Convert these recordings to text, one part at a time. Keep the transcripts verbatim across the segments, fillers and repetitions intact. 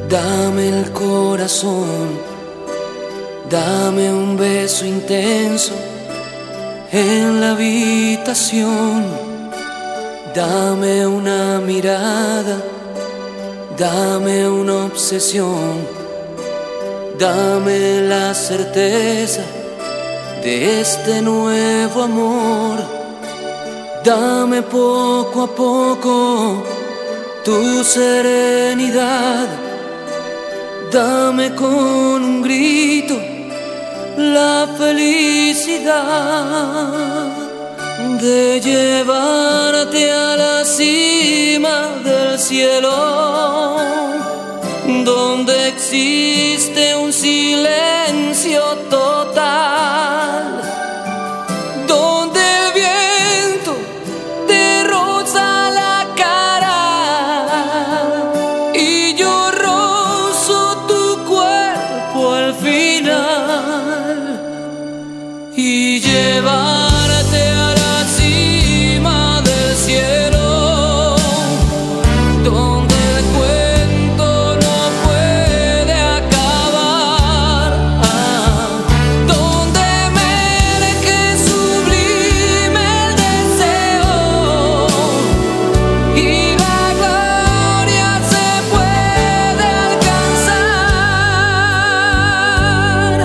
Dame el corazón, dame un beso intenso en la habitación, dame una mirada, dame una obsesión, dame la certeza de este nuevo amor, dame poco a poco tu serenidad. Dame con un grito la felicidad de llevarte a la cima del cielo, donde existe un silencio total, donde el viento te roza la cara y yo al final, y llevarte a la cima del cielo, donde el cuento no puede acabar, donde emerge sublime el deseo y la gloria se puede alcanzar.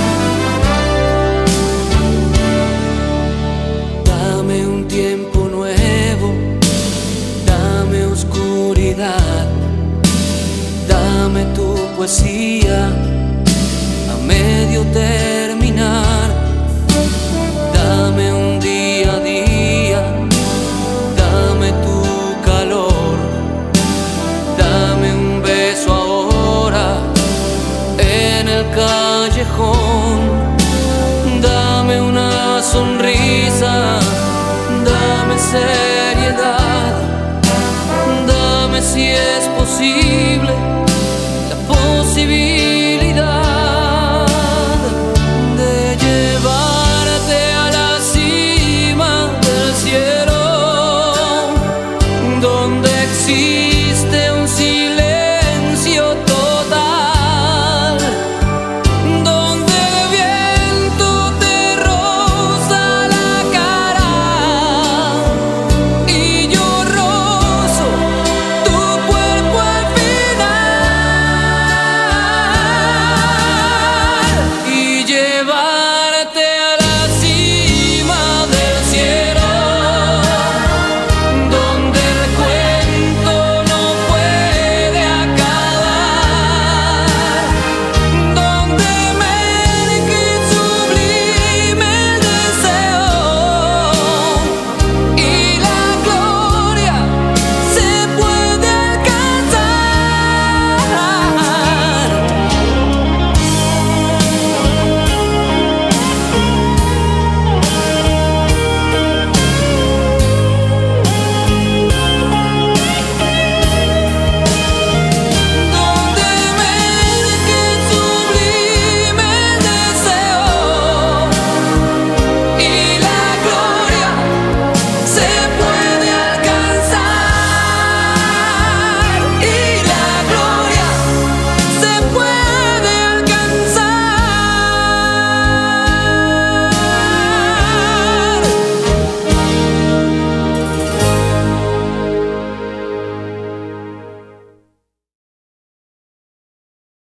Dame un tiempo nuevo, dame oscuridad, dame tu poesía a medio terminar, dame un día a día, dame tu calor, dame un beso ahora en el callejón, dame una sonrisa, dame seriedad, dame si es posible